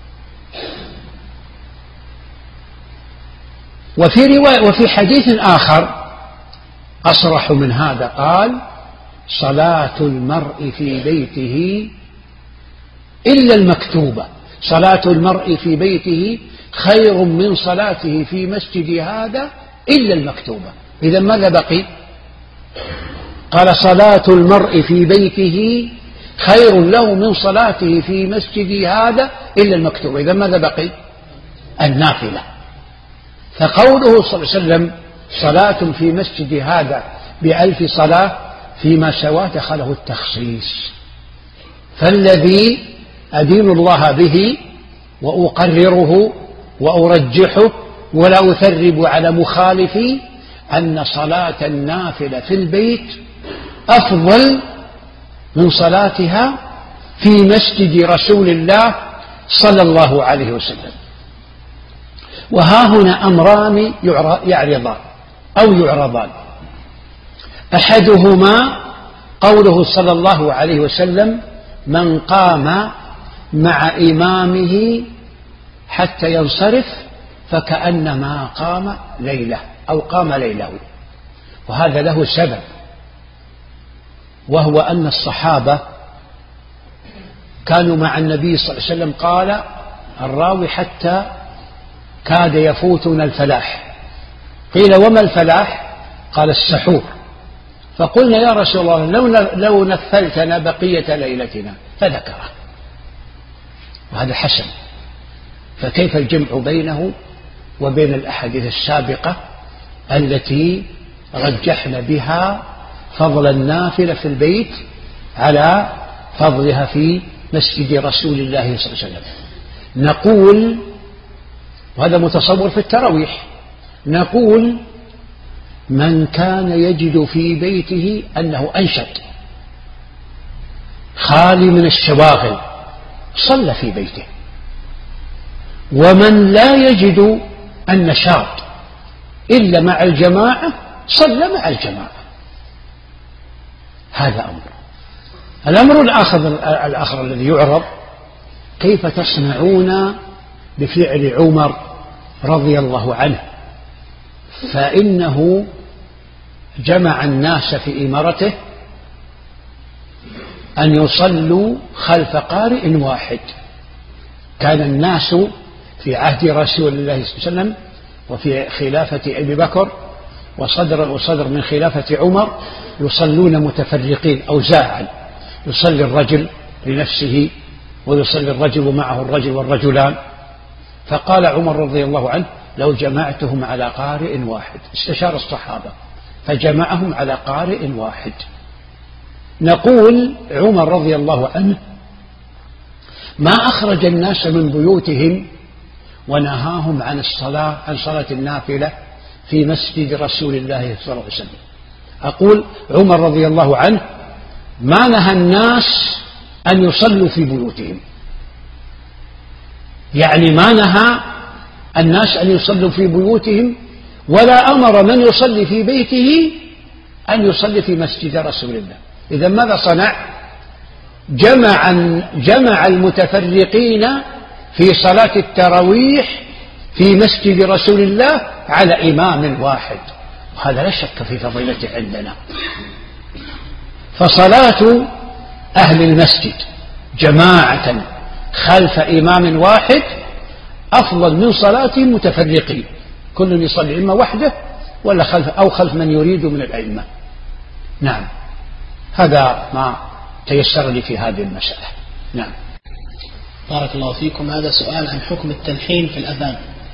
S2: وفي رواية وفي حديث آخر أصرح من هذا قال: صلاة المرء في بيته إلا المكتوبة، صلاة المرء في بيته خير من صلاته في مسجد هذا إلا المكتوبة. إذا ماذا بقي؟ قال: صلاة المرء في بيته خير له من صلاته في مسجد هذا إلا المكتوبة. إذا ماذا بقي؟ النافلة. فقوله صلى الله عليه وسلم: صلاة في مسجد هذا بألف صلاة فيما سواه دخله التخصيص. فالذي أدين الله به وأقرره وأرجحه ولا أثرب على مخالفي أن صلاة النافلة في البيت أفضل من صلاتها في مسجد رسول الله صلى الله عليه وسلم. وها هنا أمران يعرضان أو يعرضان. أحدهما قوله صلى الله عليه وسلم: من قام مع إمامه حتى ينصرف فكأنما قام ليلة أو قام ليله. وهذا له سبب، وهو أن الصحابة كانوا مع النبي صلى الله عليه وسلم، قال الراوي: حتى كاد يفوتنا الفلاح. قيل: وما الفلاح؟ قال: السحور. فقلنا: يا رسول الله، لو لو نفلتنا بقية ليلتنا، فذكره. وهذا حسن. فكيف الجمع بينه وبين الأحاديث السابقة التي رجحنا بها فضل النافلة في البيت على فضلها في مسجد رسول الله صلى الله عليه وسلم؟ نقول، وهذا متصور في التراويح، نقول: من كان يجد في بيته أنه أنشط خالي من الشواغل صلى في بيته، ومن لا يجد النشاط إلا مع الجماعة صلى مع الجماعة. هذا أمر. الأمر الآخر, الآخر الذي يعرض: كيف تصنعون بفعل عمر رضي الله عنه؟ فإنه جمع الناس في إمارته أن يصلوا خلف قارئ واحد. كان الناس في عهد رسول الله صلى الله عليه وسلم وفي خلافة أبي بكر وصدر, وصدر من خلافة عمر يصلون متفرقين أوزاعا، يصلي الرجل لنفسه ويصلي الرجل معه الرجل والرجلان. فقال عمر رضي الله عنه: لو جمعتهم على قارئ واحد. استشار الصحابة فجمعهم على قارئ واحد. نقول: عمر رضي الله عنه ما أخرج الناس من بيوتهم ونهاهم عن الصلاة عن صلاة النافلة في مسجد رسول الله صلى الله عليه وسلم. أقول: عمر رضي الله عنه ما نهى الناس أن يصلوا في بيوتهم، يعني ما نهى الناس أن يصلوا في بيوتهم، ولا أمر من يصلي في بيته أن يصلي في مسجد رسول الله. إذا ماذا صنع؟ جمع, جمع المتفرقين في صلاة التراويح في مسجد رسول الله على إمام واحد، وهذا لا شك في فضيلته عندنا. فصلاة أهل المسجد جماعة خلف إمام واحد أفضل من صلاة متفرقين، كل يصلي إما وحده ولا خلف أو خلف من يريد من الأئمة. نعم، هذا ما تيسر لي في هذه المسألة. نعم.
S1: بارك الله فيكم. هذا سؤال عن حكم التلحين في الأذان.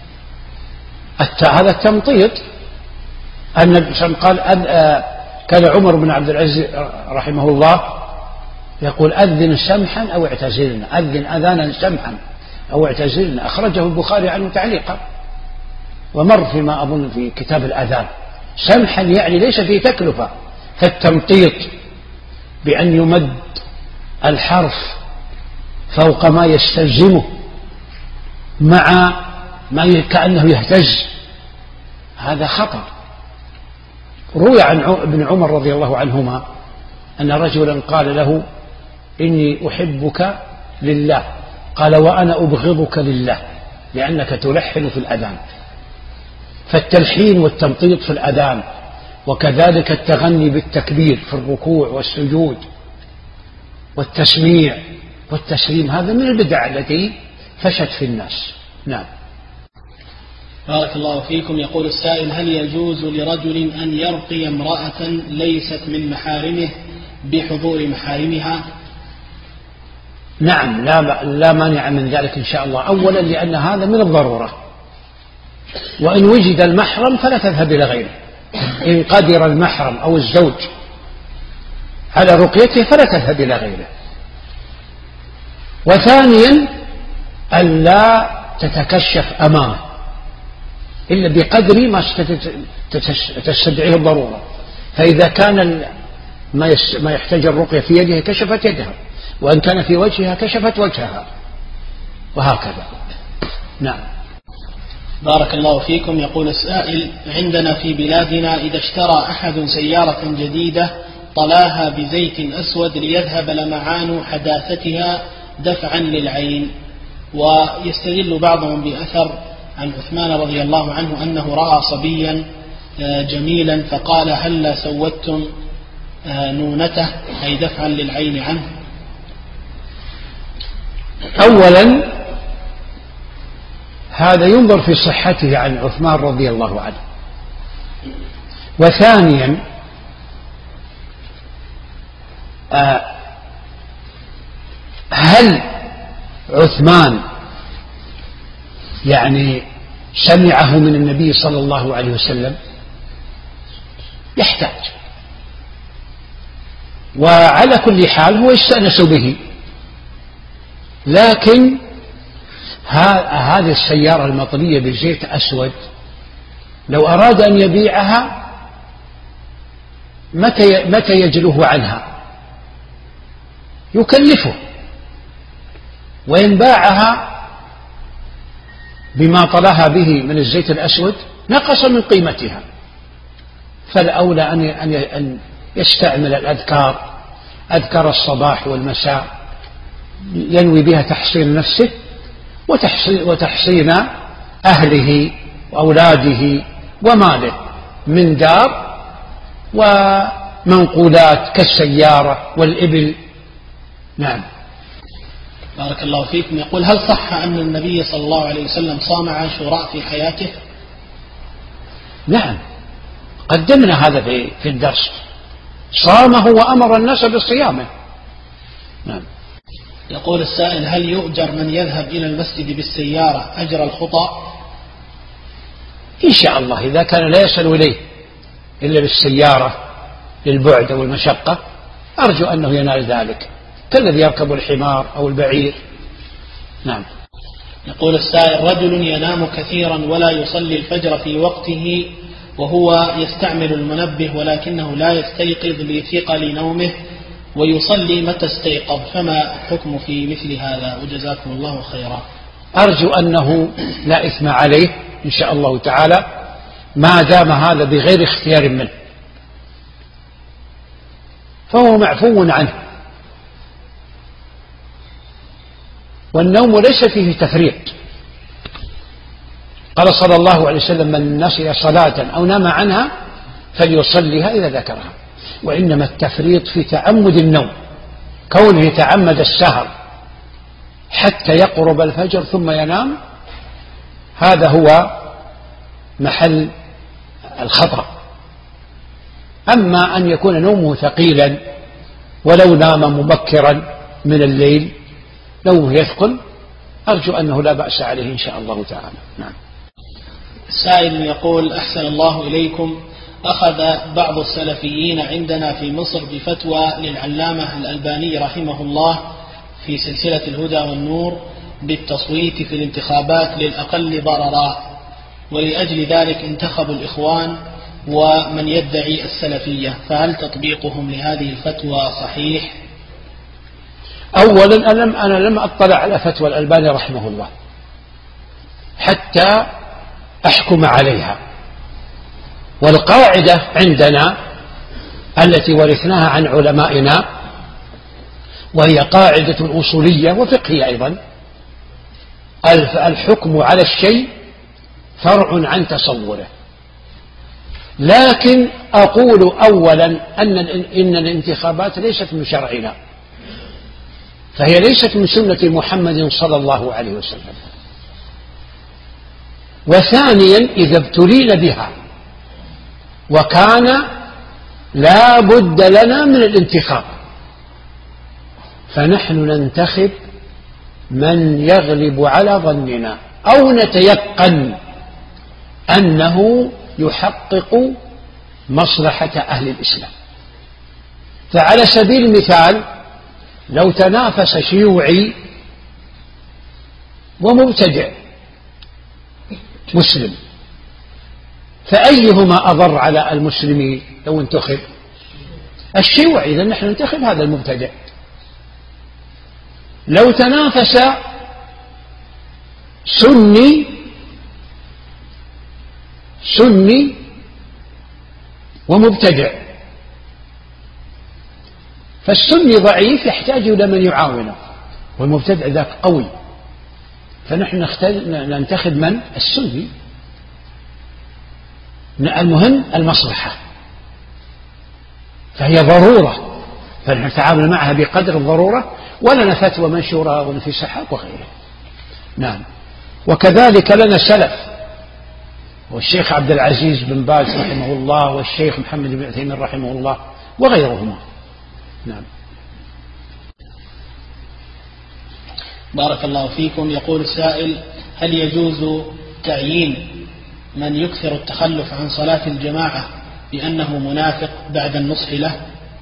S2: هذا التمطيط. النبي صلى الله عليه وسلم قال: كان عمر بن عبد العزيز رحمه الله يقول: أذن سمحا أو اعتزلنا، أذن أذانا سمحا أو اعتزلنا. أخرجه البخاري عنه تعليقا، ومر فيما أظن في كتاب الأذان. سمحا يعني ليس فيه تكلفة، فالتمطيط بأن يمد الحرف فوق ما يستلزمه مع ما كأنه يهتز، هذا خطر. روي عن ابن عمر رضي الله عنهما أن رجلا قال له: إني أحبك لله. قال: وأنا أبغضك لله، لأنك تلحن في الأذان. فالتلحين والتمطيط في الأذان، وكذلك التغني بالتكبير في الركوع والسجود والتسميع والتسليم، هذا من البدع التي فشت في الناس. نعم.
S1: بارك الله فيكم. يقول السائل: هل يجوز لرجل أن يرقي امرأة ليست من محارمه بحضور محارمها؟
S2: نعم، لا, لا مانع من ذلك إن شاء الله. أولا لأن هذا من الضرورة، وإن وجد المحرم فلا تذهب إلى غيره. إن قدر المحرم أو الزوج على رقيته فلا تذهب إلى غيره. وثانيا ألا تتكشف أمامه إلا بقدر ما تستدعيه الضرورة. فإذا كان ما يحتاج الرقية في يده كشفت يدها، وإن كان في وجهها كشفت وجهها، وهكذا. نعم.
S1: بارك الله فيكم. يقول السائل: عندنا في بلادنا إذا اشترى أحد سيارة جديدة طلاها بزيت أسود ليذهب لمعان حداثتها دفعا للعين، ويستدل بعضهم بأثر عن عثمان رضي الله عنه أنه رأى صبيا جميلا فقال: هلا سودتم نونته، أي دفعا للعين عنه.
S2: أولا هذا ينظر في صحته عن عثمان رضي الله عنه، وثانيا هل عثمان يعني سمعه من النبي صلى الله عليه وسلم؟ يحتاج، وعلى كل حال هو يستأنس به، لكن هذه السيارة المطلية بزيت أسود لو أراد أن يبيعها متى متى يجلوه عنها؟ يكلفه، وإن باعها بما طلاها به من الزيت الأسود نقص من قيمتها. فالأولى أن يستعمل الأذكار، أذكار الصباح والمساء، ينوي بها تحصين نفسه وتحصين أهله وأولاده وماله من دار ومنقولات كالسيارة والإبل. نعم.
S1: بارك الله فيكم. يقول: هل صح أن النبي صلى الله عليه وسلم صام عاشوراء في حياته؟
S2: نعم، قدمنا هذا في الدرس، صامه وأمر الناس بصيامه. نعم.
S1: يقول السائل: هل يؤجر من يذهب إلى المسجد بالسيارة أجر الخطى؟
S2: إن شاء الله، إذا كان لا يصل إليه إلا بالسيارة للبعد أو المشقة أرجو أنه ينال ذلك، كالذي يركب الحمار أو البعير. نعم.
S1: يقول السائل: رجل ينام كثيرا ولا يصلي الفجر في وقته وهو يستعمل المنبه ولكنه لا يستيقظ لثقل نومه ويصلي متى استيقظ، فما حكم في مثل هذا؟ وجزاكم الله خيرا.
S2: أرجو أنه لا إثم عليه إن شاء الله تعالى ما دام هذا بغير اختيار منه، فهو معفو عنه، والنوم ليس فيه تفريط. قال صلى الله عليه وسلم: من نسي صلاة أو نام عنها فليصليها إذا ذكرها. وإنما التفريط في تعمد النوم، كونه يتعمد السهر حتى يقرب الفجر ثم ينام، هذا هو محل الخطأ. أما أن يكون نومه ثقيلا ولو نام مبكرا من الليل نومه يثقل، أرجو أنه لا بأس عليه إن شاء الله تعالى. نعم.
S1: سائل يقول: أحسن الله إليكم، أخذ بعض السلفيين عندنا في مصر بفتوى للعلامة الألباني رحمه الله في سلسلة الهدى والنور بالتصويت في الانتخابات للأقل ضررا، ولأجل ذلك انتخبوا الإخوان ومن يدعي السلفية، فهل تطبيقهم لهذه الفتوى صحيح؟
S2: أولا أنا لم أطلع على فتوى الألباني رحمه الله حتى أحكم عليها، والقاعدة عندنا التي ورثناها عن علمائنا وهي قاعدة أصولية وفقهية أيضا: الحكم على الشيء فرع عن تصوره. لكن أقول أولا أن إن الانتخابات ليست من شرعنا، فهي ليست من سنة محمد صلى الله عليه وسلم. وثانيا إذا ابتلينا بها وكان لا بد لنا من الانتخاب فنحن ننتخب من يغلب على ظننا أو نتيقن أنه يحقق مصلحة أهل الإسلام. فعلى سبيل المثال لو تنافس شيوعي ومبتدع مسلم فأيهما أضر على المسلمين لو انتخب؟ الشيوع إذا نحن ننتخب هذا المبتدع. لو تنافس سني سني ومبتدع، فالسني ضعيف يحتاج إلى من يعاونه، والمبتدع ذاك قوي، فنحن ننتخب من؟ السني. المهم المصلحة، فهي ضرورة، فنحن نتعامل معها بقدر الضرورة، ولنا فتوى منشورة ولا في سحاب وغيره. نعم. وكذلك لنا سلف، والشيخ عبد العزيز بن باز رحمه الله، والشيخ محمد بن عثيمين رحمه الله، وغيرهما. نعم.
S1: بارك الله فيكم. يقول السائل: هل يجوز تعيين من يكثر التخلف عن صلاة الجماعة بأنه منافق بعد النصح له؟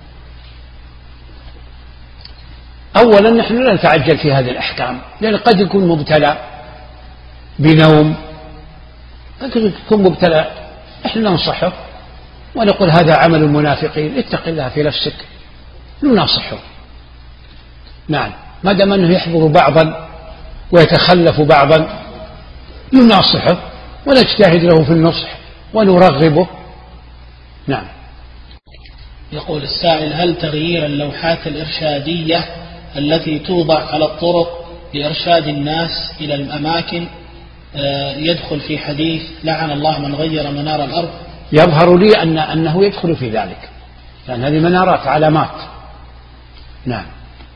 S2: أولا نحن لا نتعجل في هذه الأحكام، لأن قد يكون مبتلى بنوم، قد يكون مبتلى، نحن ننصحه ونقول هذا عمل المنافقين، اتق الله في نفسك، نناصحه. نعم. ما دام أنه يحضر بعضا ويتخلف بعضا نناصحه ونجتهد له في النصح ونرغبه. نعم.
S1: يقول السائل: هل تغيير اللوحات الإرشادية التي توضع على الطرق لإرشاد الناس إلى الأماكن يدخل في حديث لعن الله من غير منار الأرض؟
S2: يظهر لي أن أنه يدخل في ذلك، لأن هذه منارات علامات. نعم.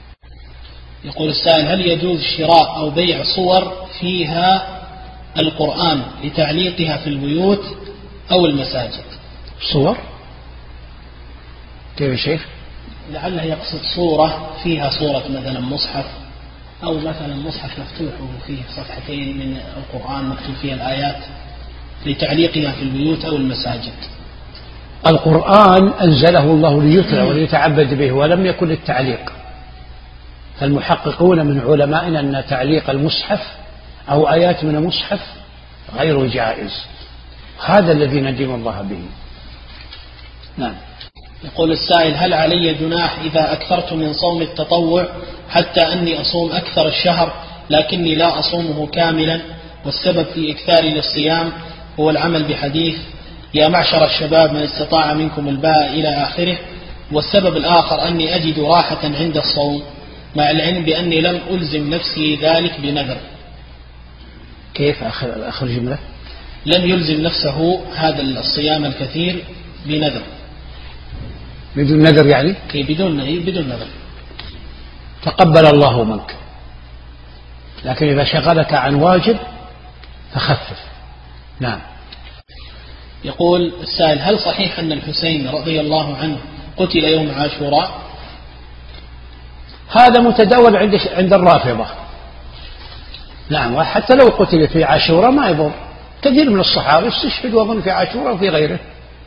S1: يقول السائل: هل يجوز شراء أو بيع صور فيها القرآن لتعليقها في البيوت أو المساجد؟
S2: صور؟ كيف يا شيخ؟
S1: لعله يقصد صورة فيها صورة مثلا مصحف، أو مثلا مصحف مفتوح وفيه صفحتين من القرآن مكتوب فيها الآيات لتعليقها في البيوت أو المساجد.
S2: القرآن أنزله الله ليتلى وليتعبد به، ولم يكن للتعليق. فالمحققون من علمائنا أن تعليق المصحف أو آيات من المصحف غير جائز، هذا الذي ندين الله به. نعم.
S1: يقول السائل: هل علي جناح إذا أكثرت من صوم التطوع حتى أني أصوم أكثر الشهر لكني لا أصومه كاملا، والسبب في إكثاري للصيام هو العمل بحديث يا معشر الشباب من استطاع منكم الباء إلى آخره، والسبب الآخر أني أجد راحة عند الصوم مع العلم بأني لم ألزم نفسي ذلك بنذر؟
S2: كيف آخر, آخر جملة؟
S1: لم يلزم نفسه هذا الصيام الكثير بنذر.
S2: بدون نذر يعني؟
S1: كي بدون بدون نذر.
S2: تقبل الله منك، لكن إذا شغلك عن واجب فخفف. نعم.
S1: يقول السائل: هل صحيح أن الحسين رضي الله عنه قتل يوم عاشوراء؟
S2: هذا متداول عند عند الرافضة. نعم. وحتى لو قتل في عاشوراء ما يضر، كثير من الصحابة استشهدوا أظن في عاشوراء وفي غيره،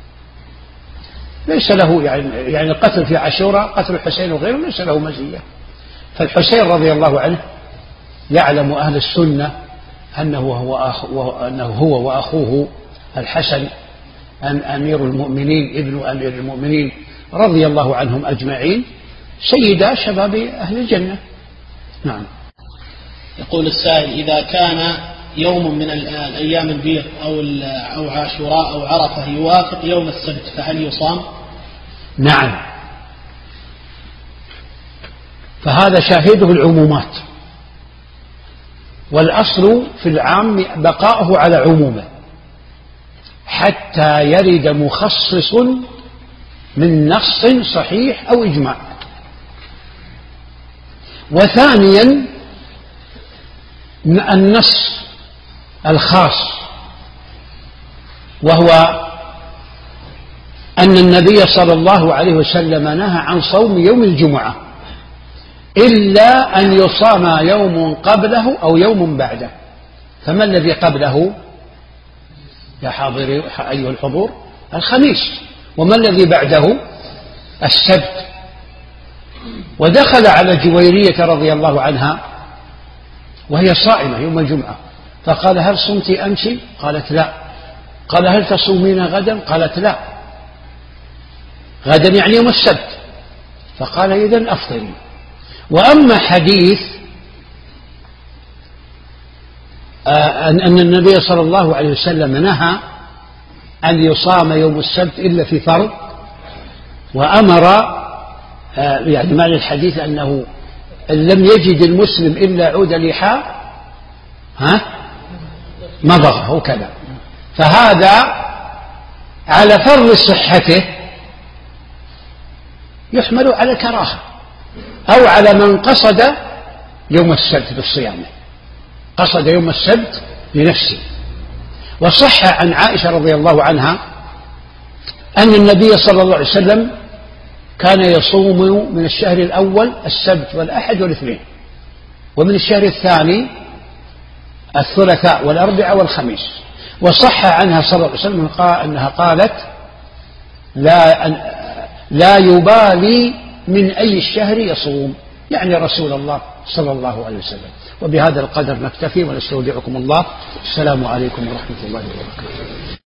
S2: ليس له يعني يعني القتل في عاشوراء، قتل الحسين وغيره ليس له مزية. فالحسين رضي الله عنه يعلم أهل السنة أنه هو أخو أنه هو وأخوه الحسن أن أمير المؤمنين ابن أمير المؤمنين رضي الله عنهم أجمعين سيدا شباب أهل الجنة. نعم.
S1: يقول السائل: إذا كان يوم من الأيام البيض أو أو عاشوراء أو عرفة يوافق يوم السبت فهل يصام؟
S2: نعم. فهذا شاهده العمومات، والأصل في العام بقاؤه على عمومه حتى يرد مخصص من نص صحيح أو إجماع. وثانيا النص الخاص، وهو أن النبي صلى الله عليه وسلم نهى عن صوم يوم الجمعة إلا أن يصام يوم قبله أو يوم بعده. فما الذي قبله يا حاضري أيها الحضور؟ الخميس. وما الذي بعده؟ السبت. ودخل على جويرية رضي الله عنها وهي صائمة يوم الجمعة، فقال: هل صمت أمس؟ قالت: لا. قال: هل تصومين غدا؟ قالت: لا. غدا يعني يوم السبت. فقال إذن أفطري. وأما حديث أن النبي صلى الله عليه وسلم نهى أن يصام يوم السبت إلا في فرض، وأمر يعني معنى الحديث أنه إن لم يجد المسلم إلا عود لحاء ها مضغه كذا، فهذا على فرض صحته يحمل على الكراهة، أو على من قصد يوم السبت بالصيام، قصد يوم السبت لنفسه. وصح عن عائشة رضي الله عنها أن النبي صلى الله عليه وسلم كان يصوم من الشهر الأول السبت والأحد والاثنين، ومن الشهر الثاني الثلاثاء والأربعاء والخميس. وصح عنها صلى الله عليه وسلم أنها قالت لا, لا يبالي من أي الشهر يصوم، يعني رسول الله صلى الله عليه وسلم. وبهذا القدر نكتفي ونستودعكم الله. السلام عليكم ورحمة الله وبركاته.